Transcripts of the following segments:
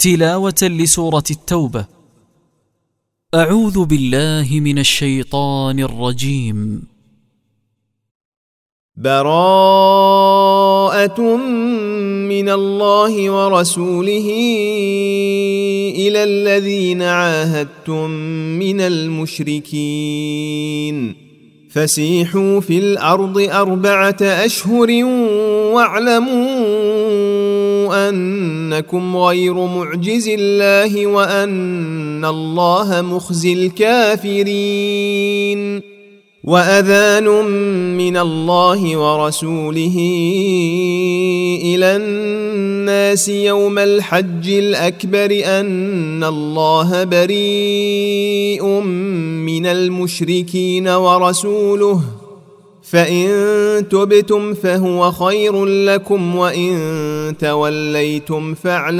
تلاوة لسورة التوبة. أعوذ بالله من الشيطان الرجيم. براءة من الله ورسوله إلى الذين عاهدتم من المشركين فسيحوا في الأرض 4 أشهر واعلموا أنكم غير معجز الله وأن الله مخزي الكافرين. وأذان من الله ورسوله إلى الناس يوم الحج الأكبر أن الله بريء من المشركين ورسوله فإن تبتم فهو خير لكم وإن توليتم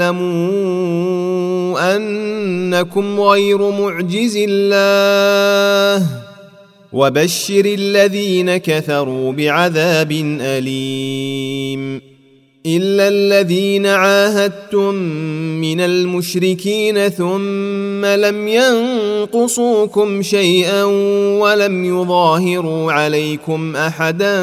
فاعلموا أنكم غير معجز الله وبشر الذين كفروا بعذاب أليم. إلا الذين عاهدتم من المشركين ثم لم ينقصوكم شيئا ولم يظاهروا عليكم أحدا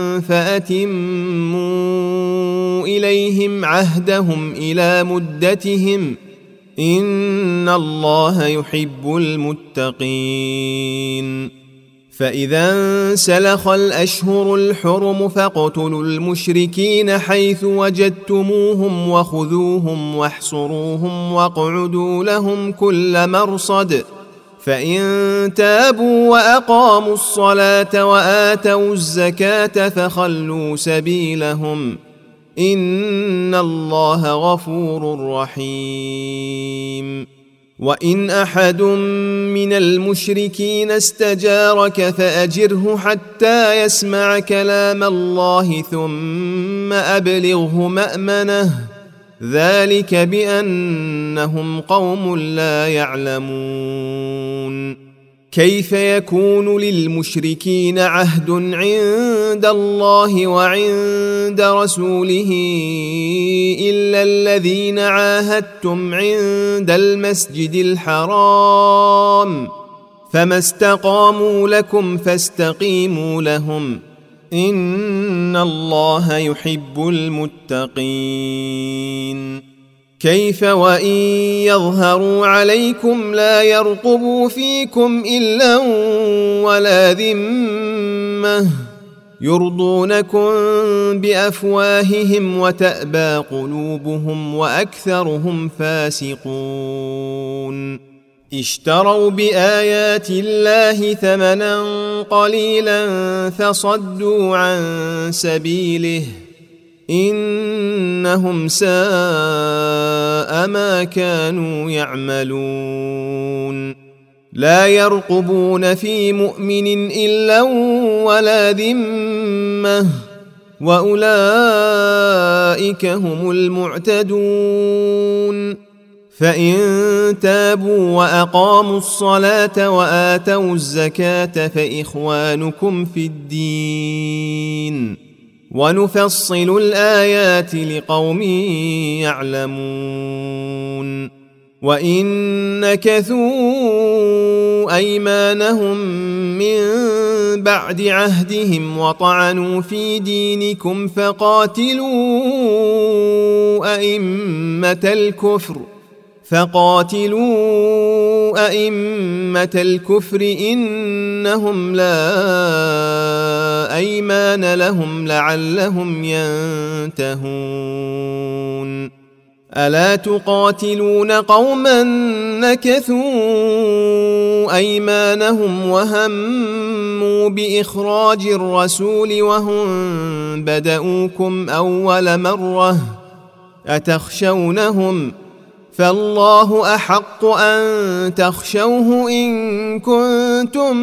فأتموا إليهم عهدهم إلى مدتهم إن الله يحب المتقين. فإذا انسلخ الأشهر الحرم فاقتلوا المشركين حيث وجدتموهم وخذوهم واحصروهم واقعدوا لهم كل مرصد فإن تابوا وأقاموا الصلاة وآتوا الزكاة فخلوا سبيلهم إن الله غفور رحيم. وإن أحد من المشركين استجارك فأجره حتى يسمع كلام الله ثم أبلغه مأمنه ذلك بأنهم قوم لا يعلمون. كيف يكون للمشركين عهد عند الله وعند رسوله إلا الذين عاهدتم عند المسجد الحرام فما استقاموا لكم فاستقيموا لهم إن الله يحب المتقين. كيف وإن يظهروا عليكم لا يرقبوا فيكم إلا ولا ذمة يرضونكم بأفواههم وتأبى قلوبهم وأكثرهم فاسقون. اشتروا بآيات الله ثمنا قليلا فصدوا عن سبيله إنهم ساء ما كانوا يعملون. لا يرقبون في مؤمن إلا ولا ذمة وأولئك هم المعتدون. فإن تابوا وأقاموا الصلاة وآتوا الزكاة فإخوانكم في الدين ونفصل الآيات لقوم يعلمون. وإن نكثوا أيمانهم من بعد عهدهم وطعنوا في دينكم فقاتلوا أئمة الكفر إنهم لا أيمان لهم لعلهم ينتهون. ألا تقاتلون قوما نكثوا أيمانهم وهموا بإخراج الرسول وهم بدؤوكم أول مرة أتخشونهم فالله أحق أن تخشوه إن كنتم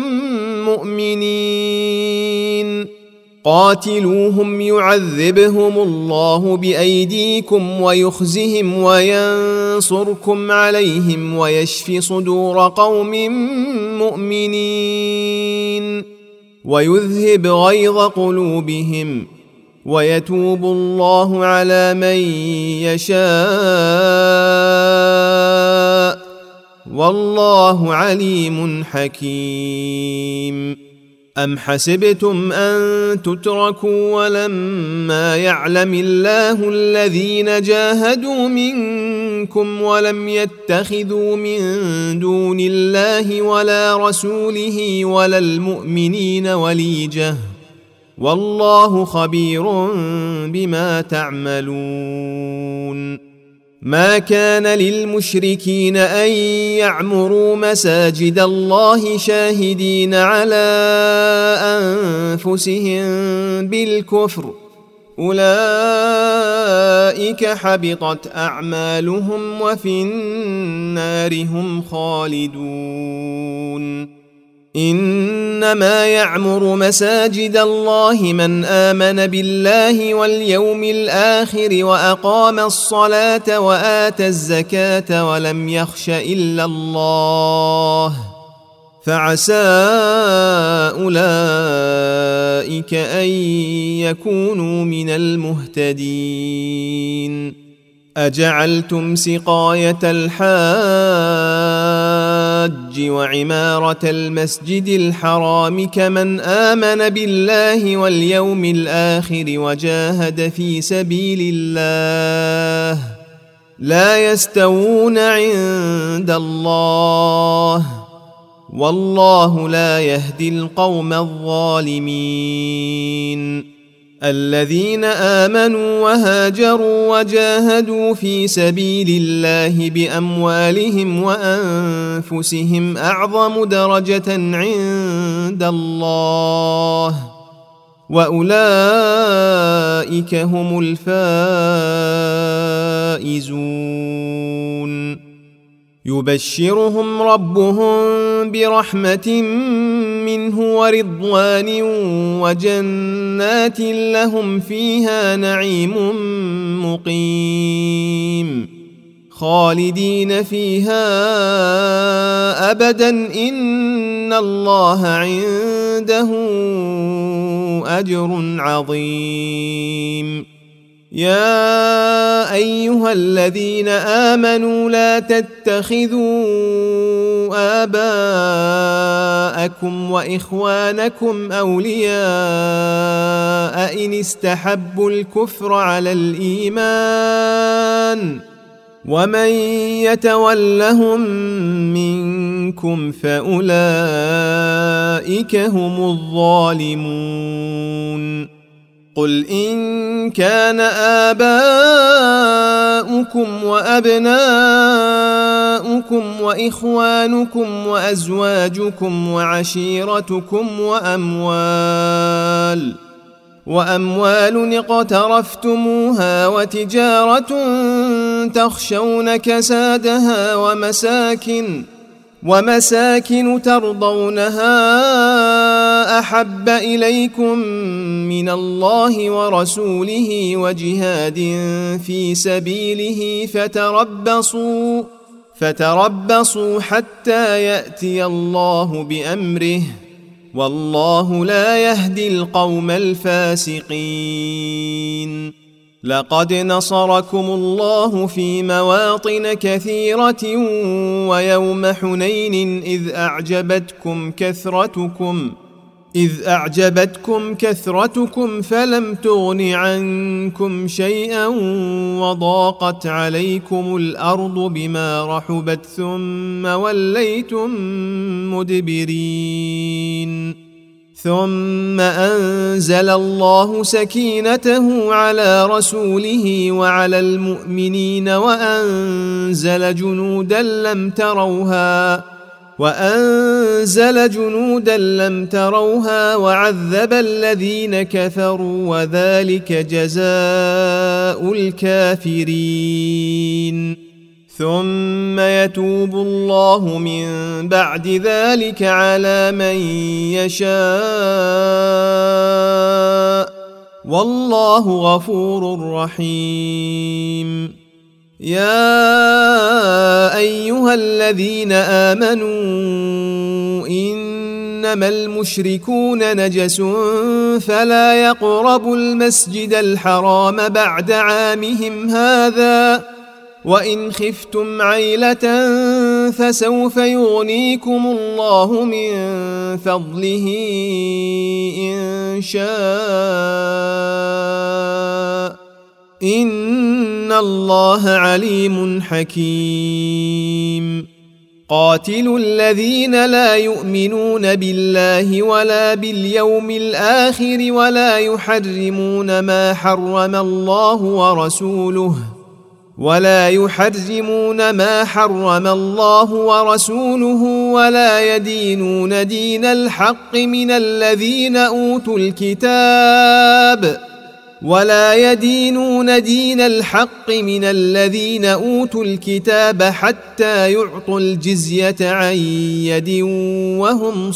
مؤمنين. قاتلوهم يعذبهم الله بأيديكم ويخزهم وينصركم عليهم ويشف صدور قوم مؤمنين ويذهب غيظ قلوبهم ويتوب الله على من يشاء والله عليم حكيم. أم حسبتم أن تتركوا ولما يعلم الله الذين جاهدوا منكم ولم يتخذوا من دون الله ولا رسوله ولا المؤمنين وليجة والله خبير بما تعملون. ما كان للمشركين أن يعمروا مساجد الله شاهدين على أنفسهم بالكفر أولئك حبطت أعمالهم وفي النار هم خالدون. إنما يعمر مساجد الله من آمن بالله واليوم الآخر وأقام الصلاة وآتى الزكاة ولم يخش إلا الله فعسى أولئك أن يكونوا من المهتدين. أجعلتم سقاية الحاج وعمارة المسجد الحرام كمن آمن بالله واليوم الآخر وجاهد في سبيل الله لا يستوون عند الله والله لا يهدي القوم الظالمين. الذين آمنوا وهاجروا وجاهدوا في سبيل الله بأموالهم وأنفسهم أعظم درجة عند الله وأولئك هم الفائزون. يبشرهم ربهم برحمة منه ورضوان وجنات لهم فيها نعيم مقيم خالدين فيها أبدا إن الله عنده أجر عظيم. يا أيها الذين آمنوا لا تتخذوا آباءكم وإخوانكم أولياء إن استحبوا الكفر على الإيمان ومن يتولهم منكم فأولئك هم الظالمون. قل إن كان آباؤكم وأبناؤكم وإخوانكم وأزواجكم وعشيرتكم وأموال اقترفتموها وتجارة تخشون كسادها ومساكن ترضونها أحب إليكم من الله ورسوله وجهاد في سبيله فتربصوا حتى يأتي الله بأمره والله لا يهدي القوم الفاسقين. لقد نصركم الله في مواطن كثيرة ويوم حنين إذ أعجبتكم كثرتكم فلم تغن عنكم شيئا وضاقت عليكم الأرض بما رحبت ثم وليتم مدبرين. ثم أنزل الله سكينته على رسوله وعلى المؤمنين وأنزل جنودا لم تروها وعذب الذين كفروا وذلك جزاء الكافرين. ثم يتوب الله من بعد ذلك على من يشاء والله غفور رحيم. يا أيها الذين آمنوا إنما المشركون نجس فلا يقربوا المسجد الحرام بعد عامهم هذا وإن خفتم عيلة فسوف يغنيكم الله من فضله إن شاء إن الله عليم حكيم قاتلوا الذين لا يؤمنون بالله ولا باليوم الآخر ولا يحرمون ما حرم الله ورسوله ولا يدينون دين الحق من الذين أوتوا الكتاب حتى يعطوا الجزية عن يد وهم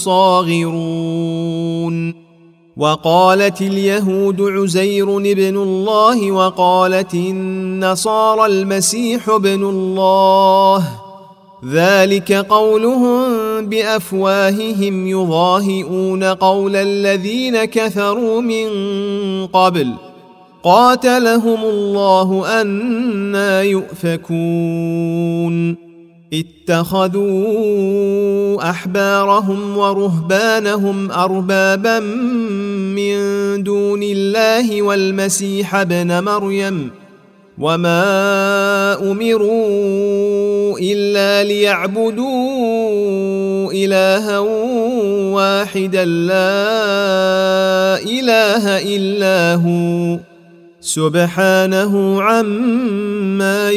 صاغرون وقالت اليهود عزير ابن الله وقالت النصارى المسيح ابن الله ذلك قولهم بأفواههم يضاهئون قول الذين كفروا من قبل قاتلهم الله أنى يؤفكون اتخذوا أحبارهم ورهبانهم أربابا من دون الله والمسيح ابن مريم وما أمروا إلا ليعبدوا إلها واحدا لا إله إلا هو سبحانه عما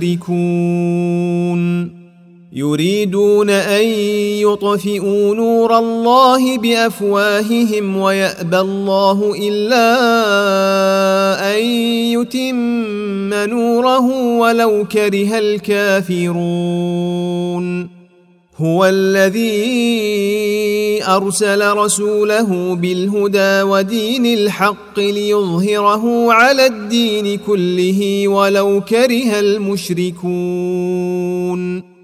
يشركون يريدون أن يطفئوا نور الله بأفواههم ويأبى الله إلا أن يتم نوره ولو كره الكافرون هو الذي أرسل رسوله بالهدى ودين الحق ليظهره على الدين كله ولو كره المشركون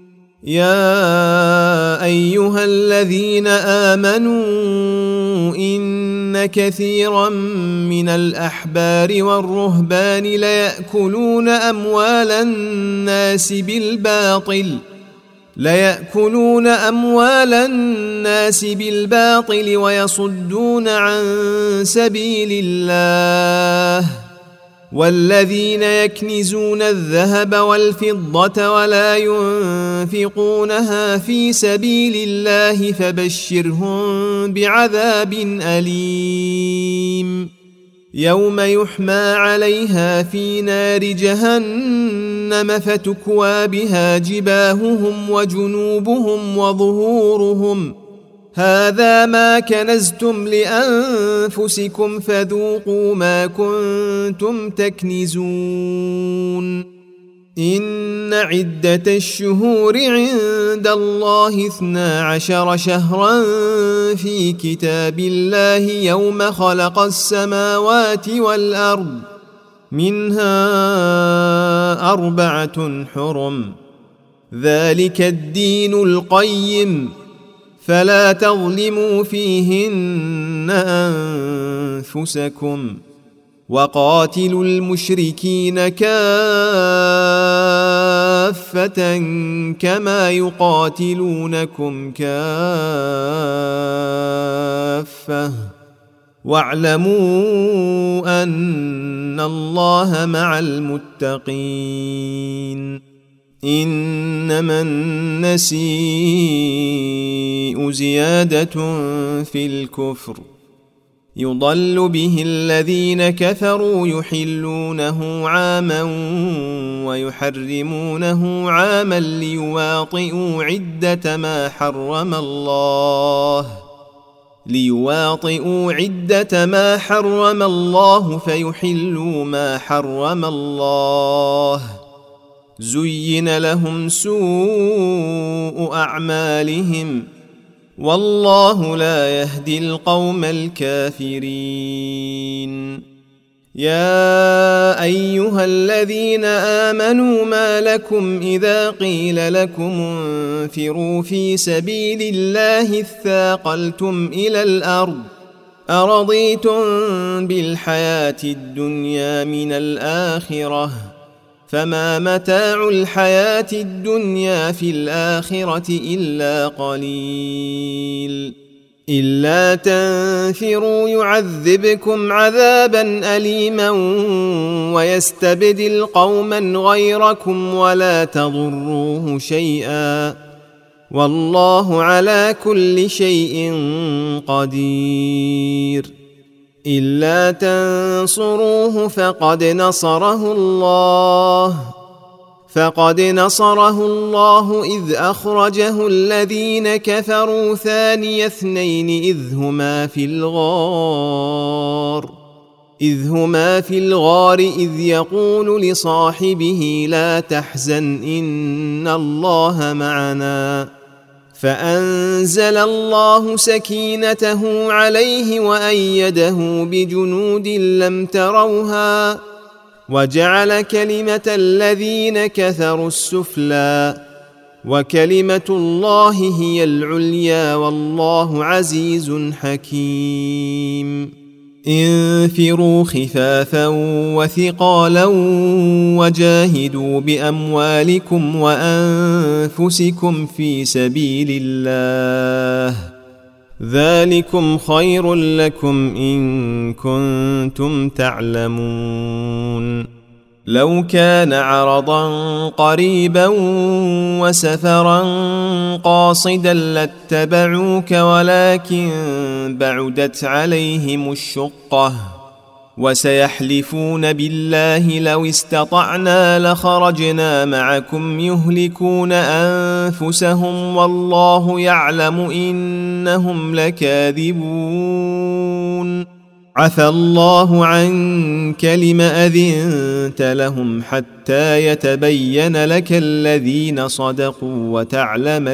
يا أيها الذين آمنوا إن كثيرا من الأحبار والرهبان ليأكلون أموال الناس بالباطل ويصدون عن سبيل الله والذين يكنزون الذهب والفضة ولا ينفقونها في سبيل الله فبشرهم بعذاب أليم يوم يحمى عليها في نار جهنم فتكوى بها جباههم وجنوبهم وظهورهم هذا ما كنزتم لأنفسكم فذوقوا ما كنتم تكنزون إن عدة الشهور عند الله 12 شهرا في كتاب الله يوم خلق السماوات والأرض منها 4 حرم ذلك الدين القيم فلا تظلموا فيهن أنفسكم وقاتلوا المشركين كافة كما يقاتلونكم كافة واعلموا أن الله مع المتقين إنما النسيء زيادة في الكفر يضل به الذين كفروا يحلونه عاما ويحرمونه عاما ليواطئوا عدة ما حرم الله فيحلوا ما حرم الله زين لهم سوء أعمالهم والله لا يهدي القوم الكافرين يا أيها الذين آمنوا ما لكم إذا قيل لكم انفروا في سبيل الله اثاقلتم إلى الأرض أرضيتم بالحياة الدنيا من الآخرة فما متاع الحياة الدنيا في الآخرة إلا قليل إلا تنفروا يعذبكم عذابا أليما ويستبدل قوما غيركم ولا تضروه شيئا والله على كل شيء قدير إلا تنصروه فقد نصره الله إذ أخرجه الذين كفروا ثاني اثنين إذ هما في الغار إذ يقول لصاحبه لا تحزن إن الله معنا فأنزل الله سكينته عليه وأيده بجنود لم تروها وجعل كلمة الذين كفروا السفلى وكلمة الله هي العليا والله عزيز حكيم انفروا خفافا وثقالا وجاهدوا بأموالكم وأنفسكم في سبيل الله ذلكم خير لكم إن كنتم تعلمون لو كان عرضا قريبا وسفرا قاصدا لاتبعوك ولكن بعدت عليهم الشقة وسيحلفون بالله لو استطعنا لخرجنا معكم يهلكون أنفسهم والله يعلم إنهم لكاذبون عفى الله عنك لم أذنت لهم حتى يتبين لك الذين صدقوا وتعلم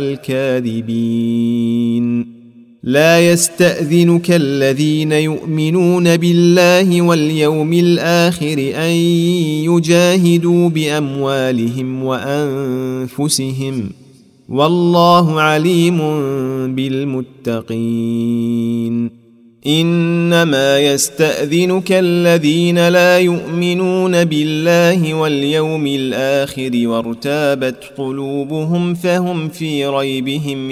الكاذبين لا يستأذنك الذين يؤمنون بالله واليوم الآخر أن يجاهدوا بأموالهم وأنفسهم والله عليم بالمتقين إنما يستأذنك الذين لا يؤمنون بالله واليوم الآخر وارتابت قلوبهم فهم في ريبهم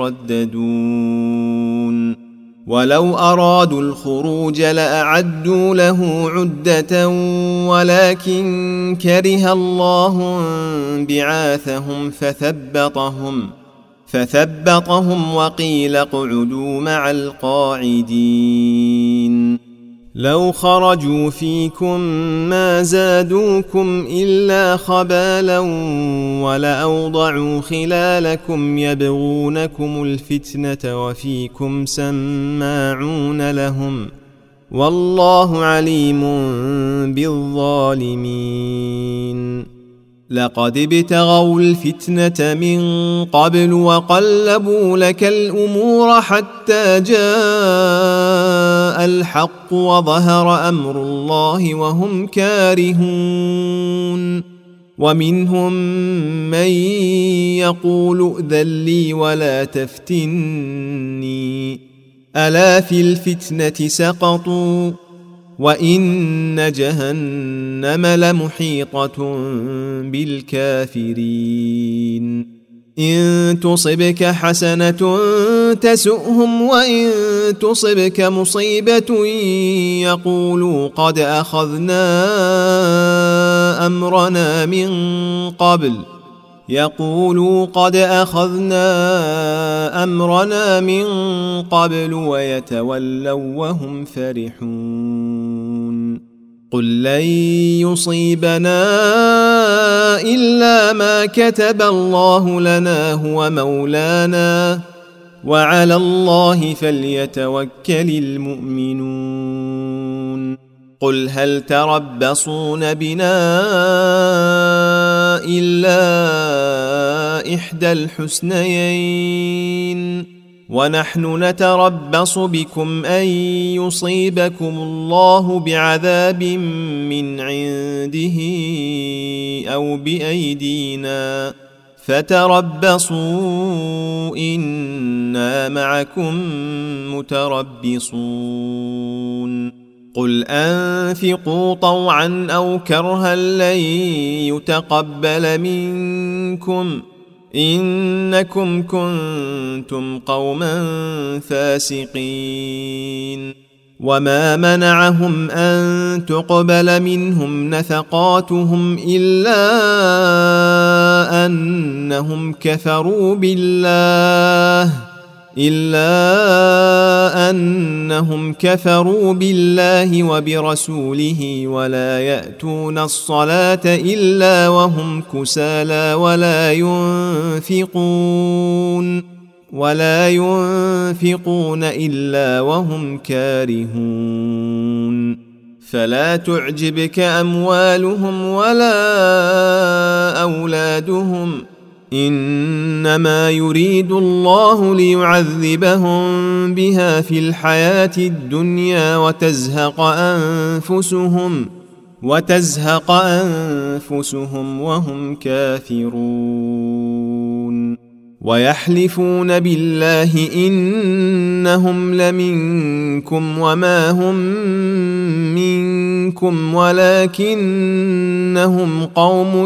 يترددون ولو أرادوا الخروج لأعدوا له عدة ولكن كره الله بعاثهم فثبطهم وقيل اقعدوا مع القاعدين لو خرجوا فيكم ما زادوكم إلا خبالا ولأوضعوا خلالكم يبغونكم الفتنة وفيكم سماعون لهم والله عليم بالظالمين لقد ابتغوا الفتنة من قبل وقلبوا لك الأمور حتى جاء الحق وظهر أمر الله وهم كارهون ومنهم من يقول ائذن لي ولا تفتني ألا في الفتنة سقطوا وإن جهنم لمحيطة بالكافرين إن تصبك حسنة تسؤهم وإن تصبك مصيبة يقولوا قد أخذنا أمرنا من قبل ويتولوا وهم فرحون قل لن يصيبنا إلا ما كتب الله لنا هو مولانا وعلى الله فليتوكل المؤمنون قل هل تربصون بنا إلا إحدى الحسنيين ونحن نتربص بكم أن يصيبكم الله بعذاب من عنده أو بأيدينا فتربصوا إنا معكم متربصون قل أنفقوا طوعا أو كرها لن يتقبل منكم إنكم كنتم قوما فاسقين وما منعهم أن تقبل منهم نفقاتهم إلا أنهم كفروا بالله وبرسوله ولا يأتون الصلاة إلا وهم كسالى ولا ينفقون إلا وهم كارهون فلا تعجبك أموالهم ولا أولادهم إنما يريد الله ليعذبهم بها في الحياة الدنيا وتزهق أنفسهم وهم كافرون ويحلفون بالله إنهم لمنكم وما هم منكم ولكنهم قوم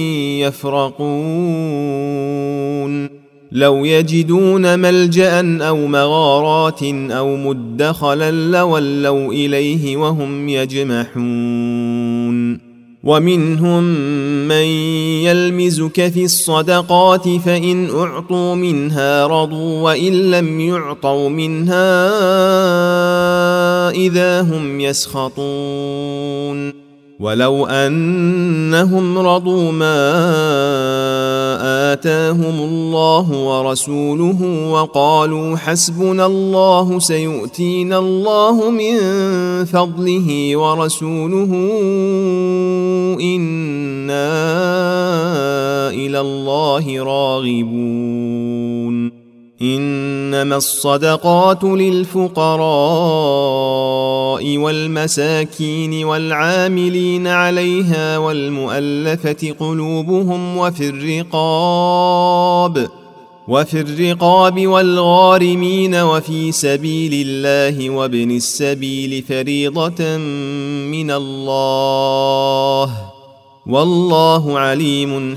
يفرقون لو يجدون ملجأ أو مغارات أو مدخلا لولوا إليه وهم يجمحون ومنهم من يلمزك في الصدقات فإن أعطوا منها رضوا وإن لم يعطوا منها إذا هم يسخطون ولو أنهم رضوا ما آتاهم الله ورسوله وقالوا حسبنا الله سيؤتينا الله من فضله ورسوله إنا إلى الله راغبون إنما الصدقات للفقراء والمساكين والعاملين عليها والمؤلفة قلوبهم وفي الرقاب والغارمين وفي سبيل الله وابن السبيل فريضة من الله والله عليم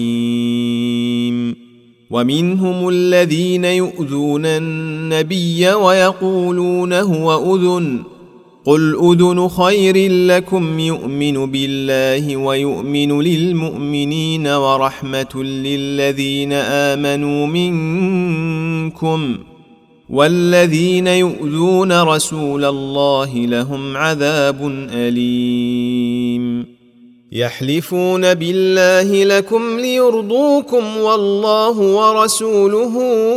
حكيم ومنهم الذين يؤذون النبي ويقولون هو أذن قل أذن خير لكم يؤمن بالله ويؤمن للمؤمنين ورحمة للذين آمنوا منكم والذين يؤذون رسول الله لهم عذاب أليم يحلفون بالله لكم ليرضوكم والله ورسوله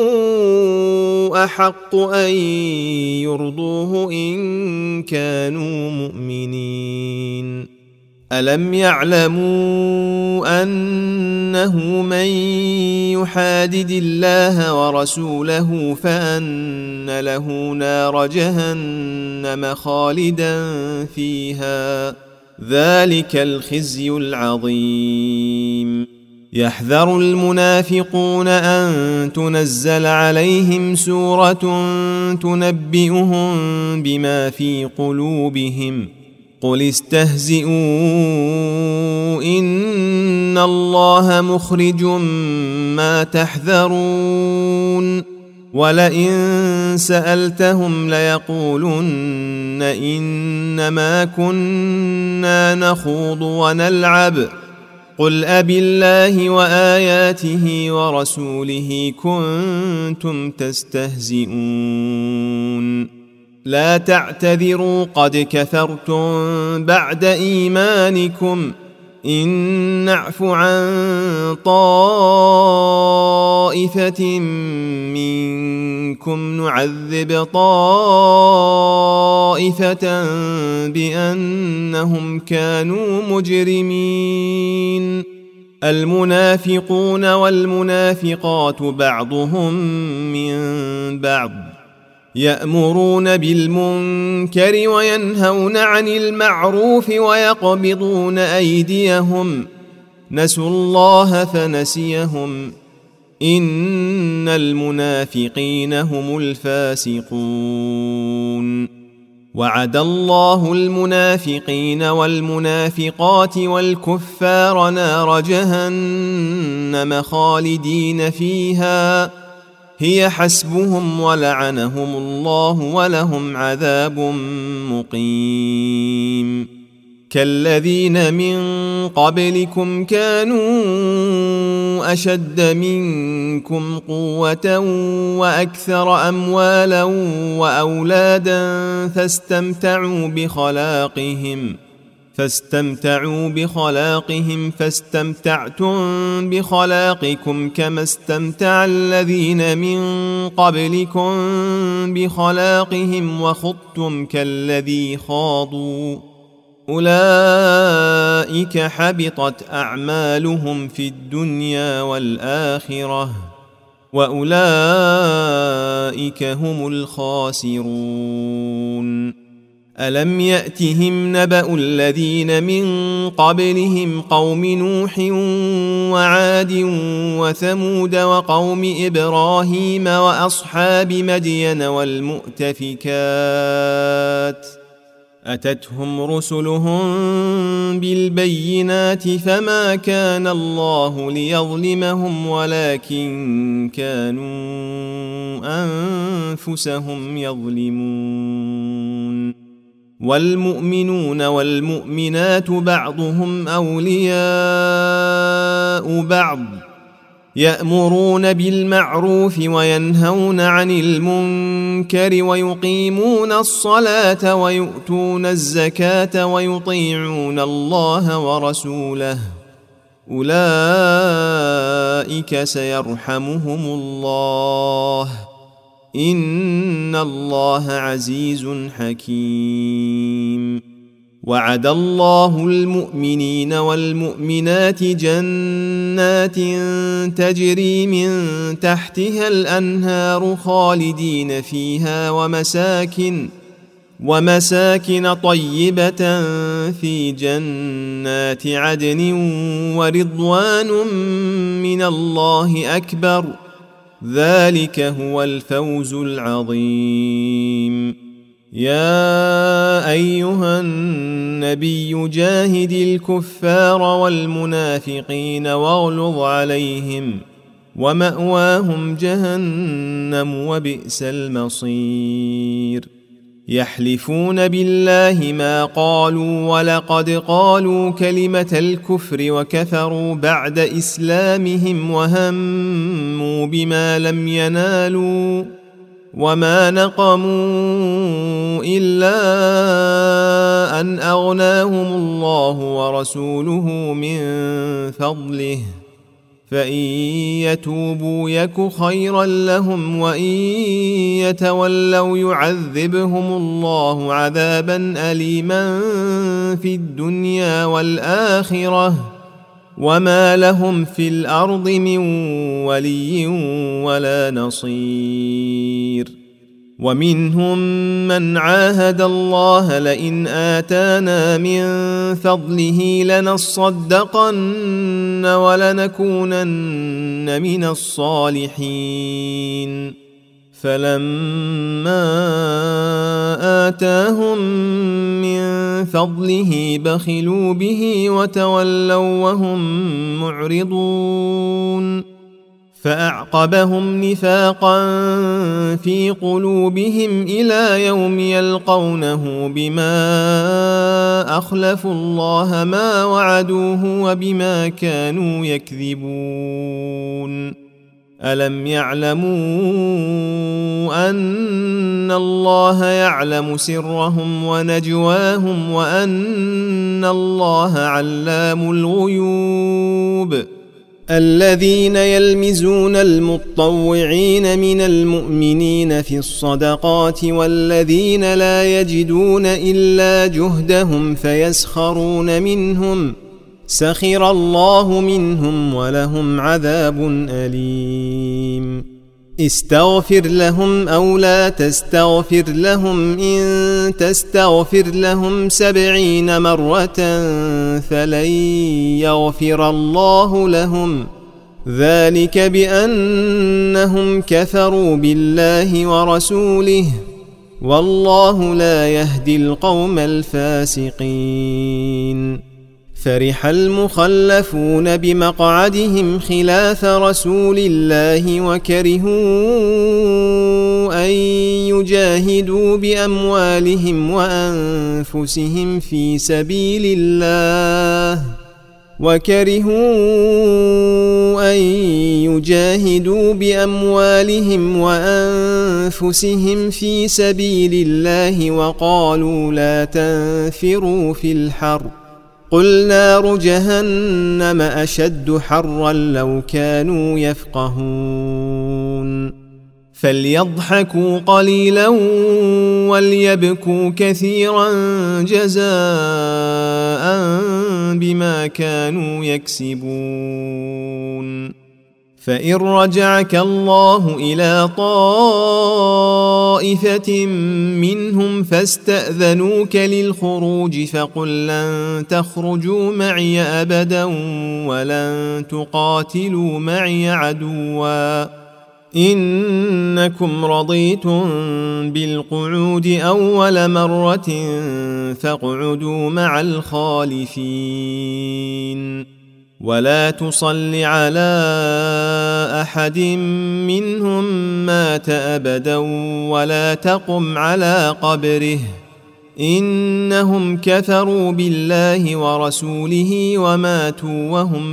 أحق أن يرضوه إن كانوا مؤمنين ألم يعلموا أنه من يحادد الله ورسوله فأن له نار جهنم خالدا فيها ذلك الخزي العظيم يحذر المنافقون أن تنزل عليهم سورة تنبئهم بما في قلوبهم قل استهزئوا إن الله مخرج ما تحذرون ولئن سألتهم ليقولن إنما كنا نخوض ونلعب قل أبالله وآياته ورسوله كنتم تستهزئون لا تعتذروا قد كفرتم بعد إيمانكم إن نعف عن طائفة منكم نعذب طائفة بأنهم كانوا مجرمين المنافقون والمنافقات بعضهم من بعض يأمرون بالمنكر وينهون عن المعروف ويقبضون أيديهم نسوا الله فنسيهم إن المنافقين هم الفاسقون وعد الله المنافقين والمنافقات والكفار نار جهنم خالدين فيها هي حسبهم ولعنهم الله ولهم عذاب مقيم كالذين من قبلكم كانوا أشد منكم قوة وأكثر أموالا وأولادا فاستمتعوا بخلاقهم فاستمتعتم بخلاقكم كما استمتع الذين من قبلكم بخلاقهم وخضتم كالذي خاضوا أولئك حبطت أعمالهم في الدنيا والآخرة وأولئك هم الخاسرون ألم يأتهم نبأ الذين من قبلهم قوم نوح وعاد وثمود وقوم إبراهيم وأصحاب مدين والمؤتفكات أتتهم رسلهم بالبينات فما كان الله ليظلمهم ولكن كانوا أنفسهم يظلمون والمؤمنون والمؤمنات بعضهم أولياء بعض يأمرون بالمعروف وينهون عن المنكر ويقيمون الصلاة ويؤتون الزكاة ويطيعون الله ورسوله أولئك سيرحمهم الله إن الله عزيز حكيم وعد الله المؤمنين والمؤمنات جنات تجري من تحتها الأنهار خالدين فيها ومساكن طيبة في جنات عدن ورضوان من الله أكبر ذلك هو الفوز العظيم يا أيها النبي جاهد الكفار والمنافقين واغلظ عليهم ومأواهم جهنم وبئس المصير يحلفون بالله ما قالوا ولقد قالوا كلمة الكفر وكفروا بعد إسلامهم وهموا بما لم ينالوا وما نقموا إلا أن أغناهم الله ورسوله من فضله فإن يتوبوا يك خيرا لهم وإن يتولوا يعذبهم الله عذابا أليما في الدنيا والآخرة وما لهم في الأرض من ولي ولا نصير ومنهم من عاهد الله لئن آتانا من فضله لنصدقن ولنكونن من الصالحين فلما آتاهم من فضله بخلوا به وتولوا وهم معرضون فأعقبهم نفاقا في قلوبهم إلى يوم يلقونه بما أخلفوا الله ما وعدوه وبما كانوا يكذبون ألم يعلموا أن الله يعلم سرهم ونجواهم وأن الله علام الغيوب الذين يلمزون المطوعين من المؤمنين في الصدقات والذين لا يجدون إلا جهدهم فيسخرون منهم سخر الله منهم ولهم عذاب أليم استغفر لهم أو لا تستغفر لهم إن تستغفر لهم 70 مرة فلن يغفر الله لهم ذلك بأنهم كفروا بالله ورسوله والله لا يهدي القوم الفاسقين. فرح المخلفون بمقعدهم خلاف رسول الله وكرهوا أن يجاهدوا بأموالهم وأنفسهم في سبيل الله وقالوا لا تنفروا في الحر قل نار جهنم أشد حرا لو كانوا يفقهون. فليضحكوا قليلا وليبكوا كثيرا جزاء بما كانوا يكسبون. فإن رجعك الله إلى طائفة منهم فاستأذنوك للخروج فقل لن تخرجوا معي أبدا ولن تقاتلوا معي عدوا إنكم رضيتم بالقعود أول مرة فاقعدوا مع الخالفين. ولا تصل على أحد منهم مات أبدا ولا تقم على قبره إنهم كفروا بالله ورسوله وماتوا وهم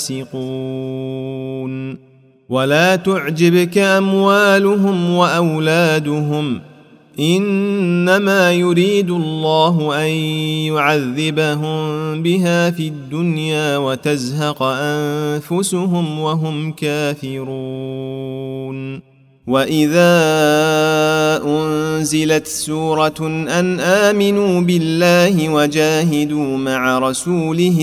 فاسقون. ولا تعجبك أموالهم وأولادهم إنما يريد الله أن يعذبهم بها في الدنيا وتزهق أنفسهم وهم كافرون. وإذا أنزلت سورة أن آمنوا بالله وجاهدوا مع رسوله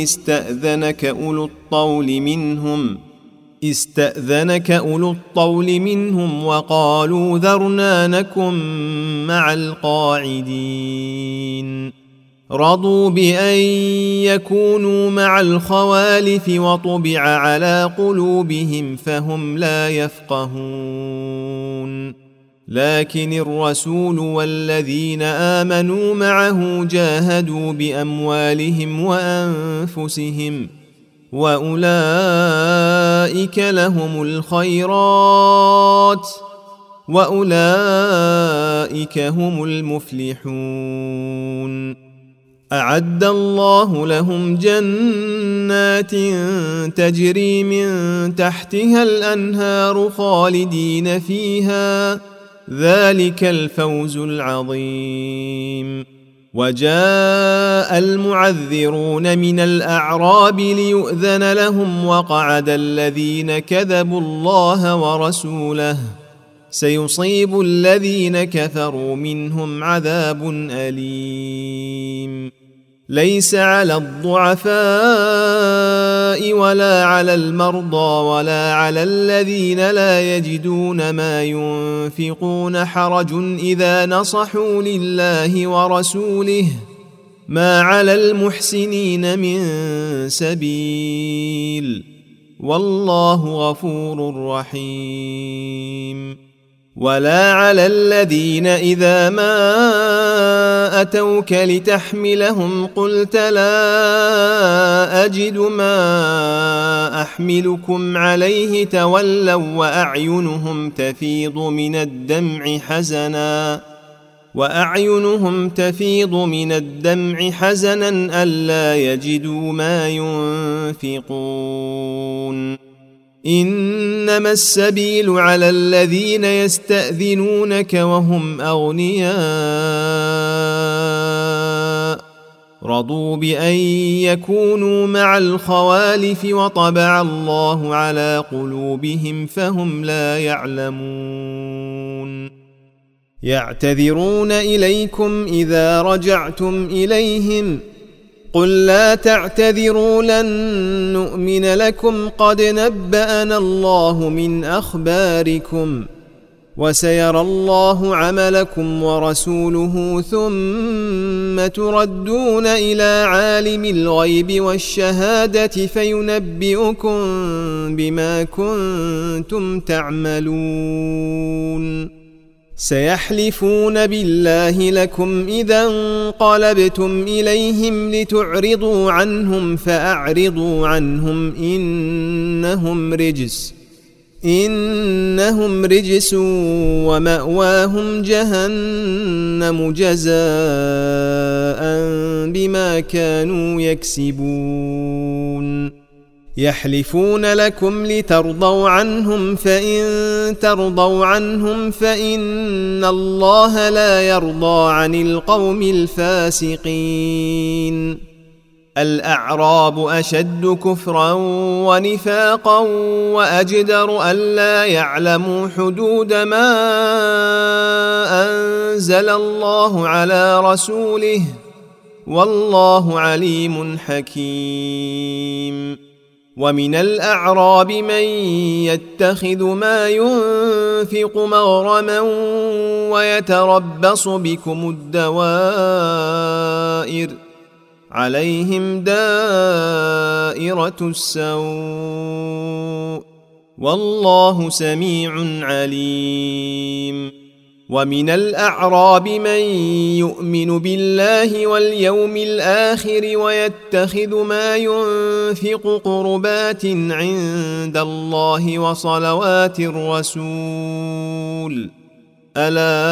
استأذنك أولو الطول منهم وقالوا ذرنا نكن مع القاعدين. رضوا بأن يكونوا مع الخوالف وطبع على قلوبهم فهم لا يفقهون. لكن الرسول والذين آمنوا معه جاهدوا بأموالهم وأنفسهم وأولئك لهم الخيرات وأولئك هم المفلحون. أعد الله لهم جنات تجري من تحتها الأنهار خالدين فيها ذلك الفوز العظيم. وجاء المعذرون من الأعراب ليؤذن لهم وقعد الذين كذبوا الله ورسوله سيصيب الذين كفروا منهم عذاب أليم. ليس على الضعفاء ولا على المرضى ولا على الذين لا يجدون ما ينفقون حرج إذا نصحوا لله ورسوله ما على المحسنين من سبيل والله غفور رحيم. ولا على الذين إذا ما أتوك لتحملهم قلت لا أجد ما أحملكم عليه تولوا وأعينهم تفيض من الدمع حزنا ألا يجدوا ما ينفقون. إنما السبيل على الذين يستأذنونك وهم أغنياء رضوا بأن يكونوا مع الخوالف وطبع الله على قلوبهم فهم لا يعلمون. يعتذرون إليكم إذا رجعتم إليهم قل لا تعتذروا لن نؤمن لكم قد نبأنا الله من أخباركم وسيرى الله عملكم ورسوله ثم تردون إلى عالم الغيب والشهادة فينبئكم بما كنتم تعملون. سيحلفون بالله لكم إذا انقلبتم إليهم لتعرضوا عنهم فأعرضوا عنهم إنهم رجس ومأواهم جهنم جزاء بما كانوا يكسبون يحلفون لكم لترضوا عنهم فإن ترضوا عنهم فإن الله لا يرضى عن القوم الفاسقين الأعراب أشد كفرا ونفاقا وأجدر ألا يعلموا حدود ما أنزل الله على رسوله والله عليم حكيم ومن الأعراب من يتخذ ما ينفق مغرما ويتربص بكم الدوائر عليهم دائرة السوء والله سميع عليم ومن الأعراب من يؤمن بالله واليوم الآخر ويتخذ ما ينفق قربات عند الله وصلوات الرسول ألا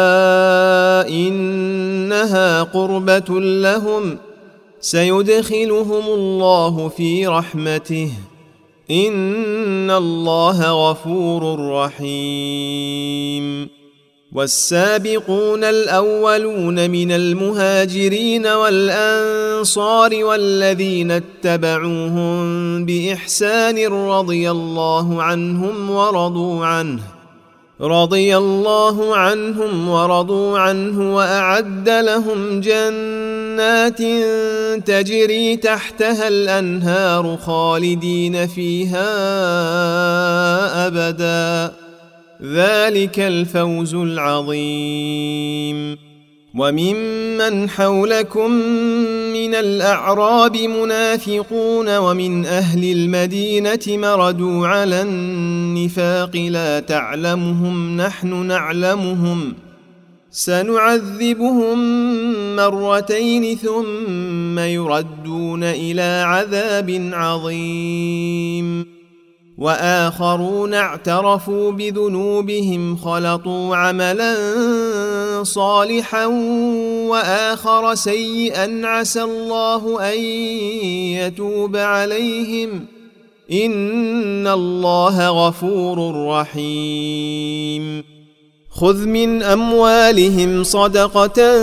إنها قربة لهم سيدخلهم الله في رحمته إن الله غفور رحيم والسابقون الأولون من المهاجرين والأنصار والذين اتبعوهم بإحسان رضي الله عنهم ورضوا عنه وأعد لهم جنات تجري تحتها الأنهار خالدين فيها أبدا ذلك الفوز العظيم وممن حولكم من الأعراب منافقون ومن أهل المدينة مردوا على النفاق لا تعلمهم نحن نعلمهم سنعذبهم مرتين ثم يردون إلى عذاب عظيم وآخرون اعترفوا بذنوبهم خلطوا عملا صالحا وآخر سيئا عسى الله أن يتوب عليهم إن الله غفور رحيم خذ من أموالهم صدقة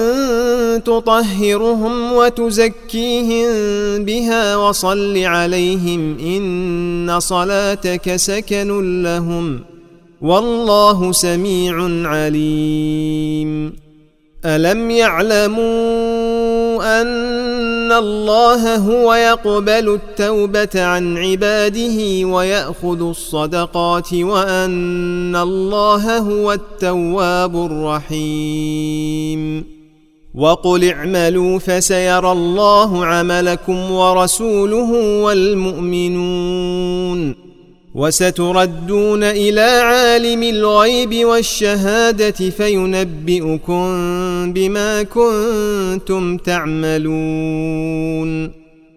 تطهرهم وتزكيهم بها وصل عليهم إن صلاتك سكن لهم والله سميع عليم ألم يعلموا أن الله هو يقبل التوبة عن عباده ويأخذ الصدقات وأن الله هو التواب الرحيم وقل اعملوا فسيرى الله عملكم ورسوله والمؤمنون وستردون إلى عالم الغيب والشهادة فينبئكم بما كنتم تعملون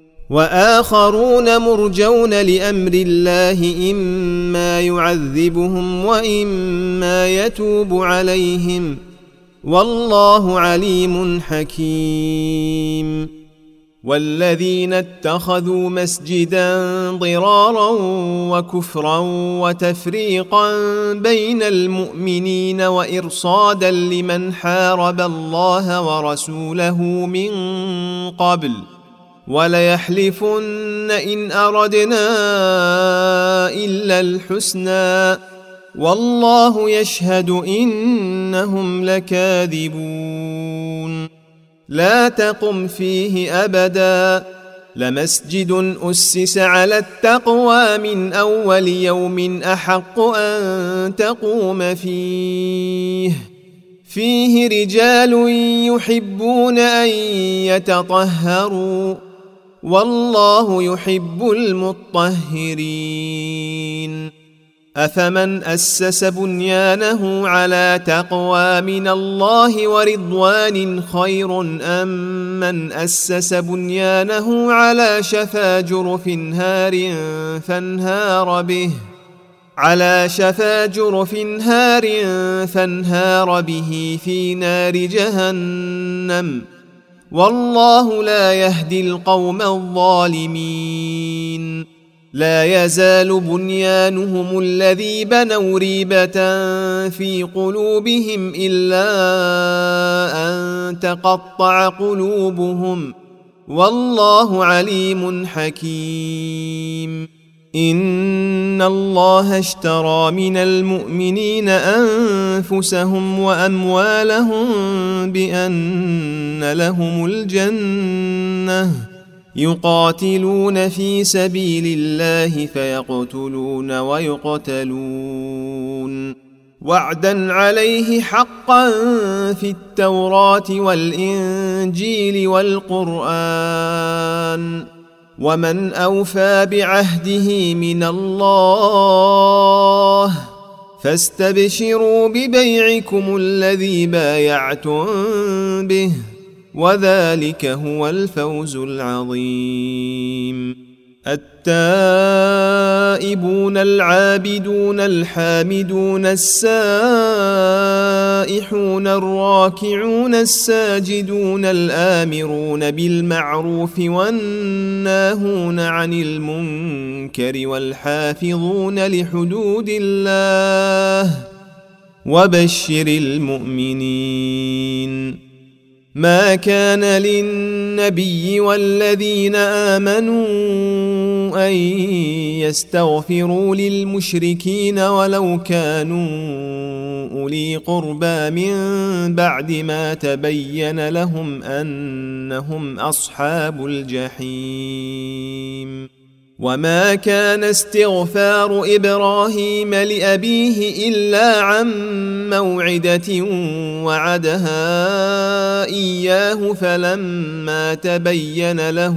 وآخرون مرجون لأمر الله إما يعذبهم وإما يتوب عليهم والله عليم حكيم والذين اتخذوا مسجدا ضرارا وكفرا وتفريقا بين المؤمنين وإرصادا لمن حارب الله ورسوله من قبل وليحلفن إن أردنا إلا الحسنى والله يشهد إنهم لكاذبون لا تقم فيه أبدا لمسجد أسس على التقوى من أول يوم أحق أن تقوم فيه رجال يحبون أن يتطهروا والله يحب المطهرين أفمن أسس بنيانه على تقوى من الله ورضوان خير أم من أسس بنيانه على شفا جرف فانهار به في نار جهنم والله لا يهدي القوم الظالمين لا يزال بنيانهم الذي بنوا ريبة في قلوبهم إلا أن تقطع قلوبهم والله عليم حكيم إن الله اشترى من المؤمنين أنفسهم وأموالهم بأن لهم الجنة يقاتلون في سبيل الله فيقتلون ويقتلون وعدا عليه حقا في التوراة والإنجيل والقرآن ومن أوفى بعهده من الله فاستبشروا ببيعكم الذي بايعتم به وذلك هو الفوز العظيم التائبون العابدون الحامدون السائحون الراكعون الساجدون الآمرون بالمعروف والناهون عن المنكر والحافظون لحدود الله وبشر المؤمنين ما كان للنبي والذين آمنوا أن يستغفروا للمشركين ولو كانوا أولي قربى من بعد ما تبين لهم أنهم أصحاب الجحيم وما كان استغفار إبراهيم لأبيه إلا عن موعدة وعدها إياه فلما تبين له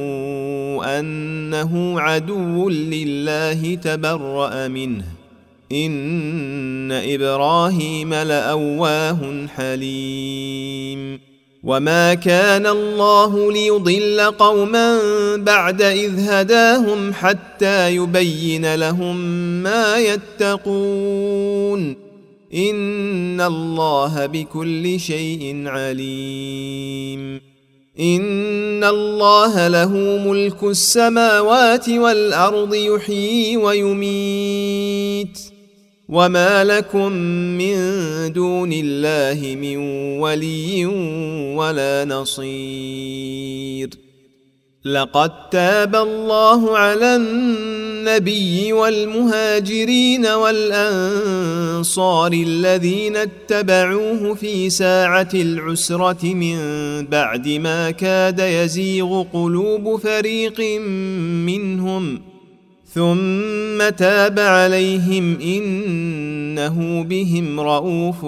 أنه عدو لله تبرأ منه إن إبراهيم لأواه حليم وما كان الله ليضل قوما بعد إذ هداهم حتى يبين لهم ما يتقون إن الله بكل شيء عليم إن الله له ملك السماوات والأرض يحيي ويميت وما لكم من دون الله من ولي ولا نصير لقد تاب الله على النبي والمهاجرين والأنصار الذين اتبعوه في ساعة العسرة من بعد ما كاد يزيغ قلوب فريق منهم ثم تاب عليهم إنه بهم رءوف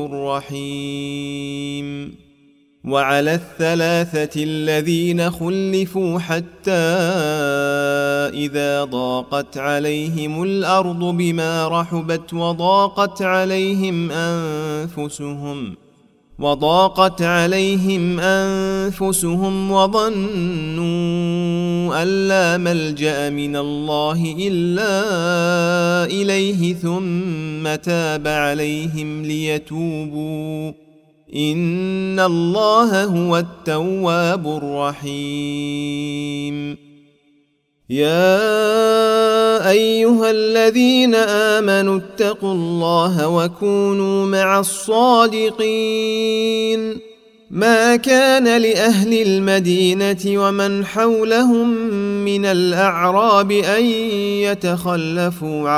رحيم وعلى الثلاثة الذين خلفوا حتى إذا ضاقت عليهم الأرض بما رحبت وضاقت عليهم أنفسهم وظنوا أن لا ملجأ من الله إلا إليه ثم تاب عليهم ليتوبوا إن الله هو التواب الرحيم يا أيها الذين آمنوا اتقوا الله وكونوا مع الصادقين ما كان لأهل المدينة ومن حولهم من الأعراب أن يتخلفوا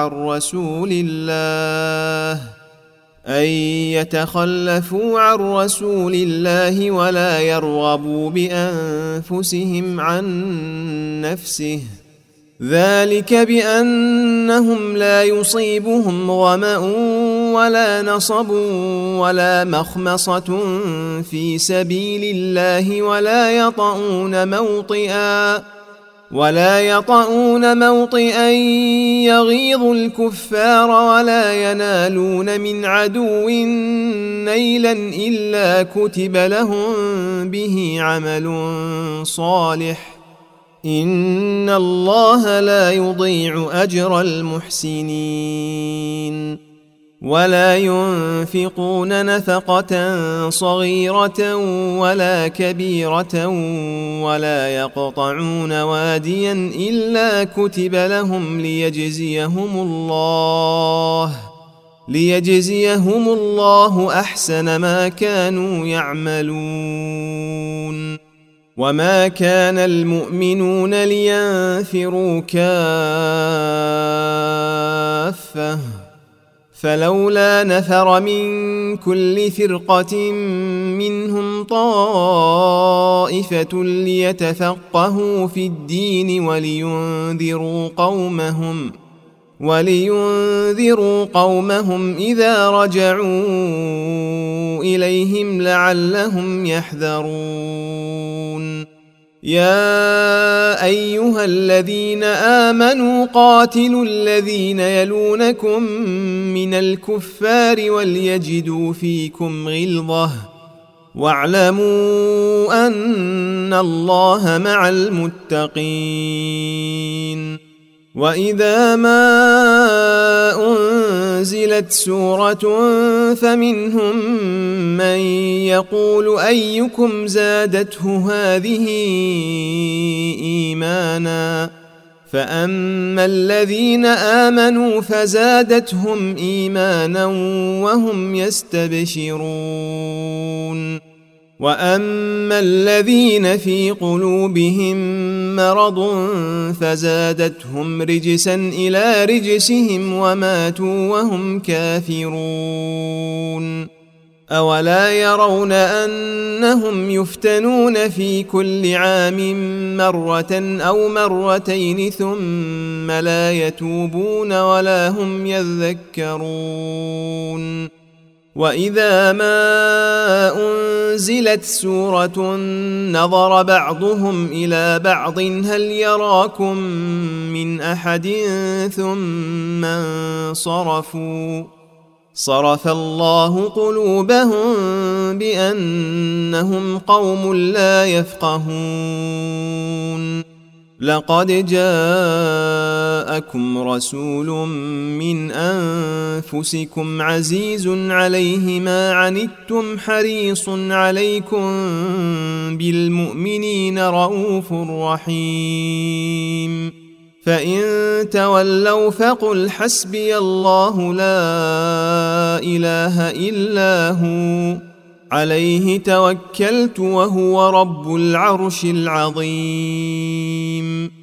عن رسول الله ولا يرغبوا بأنفسهم عن نفسه ذلك بأنهم لا يصيبهم ظمأ ولا نصب ولا مخمصة في سبيل الله ولا يطؤون ولا يطؤون موطئا يغيظ الكفار ولا ينالون من عدو نيلا إلا كتب لهم به عمل صالح إن الله لا يضيع أجر المحسنين ولا ينفقون نفقة صغيرة ولا كبيرة ولا يقطعون واديا إلا كتب لهم ليجزيهم الله أحسن ما كانوا يعملون وما كان المؤمنون لينفروا كافة فلولا نفر من كل فرقة منهم طائفة ليتفقهوا في الدين ولينذروا قومهم إذا رجعوا إليهم لعلهم يحذرون يا أيها الذين آمنوا قاتلوا الذين يلونكم من الكفار وليجدوا فيكم غلظة واعلموا أن الله مع المتقين وإذا ما أنزلت سورة فمنهم من يقول أيكم زادته هذه إيمانا فأما الذين آمنوا فزادتهم إيمانا وهم يستبشرون وأما الذين في قلوبهم مرض فزادتهم رجسا إلى رجسهم وماتوا وهم كافرون أولا يرون أنهم يفتنون في كل عام مرة أو مرتين ثم لا يتوبون ولا هم يذكرون وإذا ما أنزلت سورة نظر بعضهم إلى بعض هل يراكم من أحد ثم انصرفوا صرف الله قلوبهم بأنهم قوم لا يفقهون لقد جاءكم رسول من أنفسكم عزيز عليه ما عنتم حريص عليكم بالمؤمنين رؤوف رحيم فإن تولوا فقل حسبي الله لا إله إلا هو عليه توكلت وهو رب العرش العظيم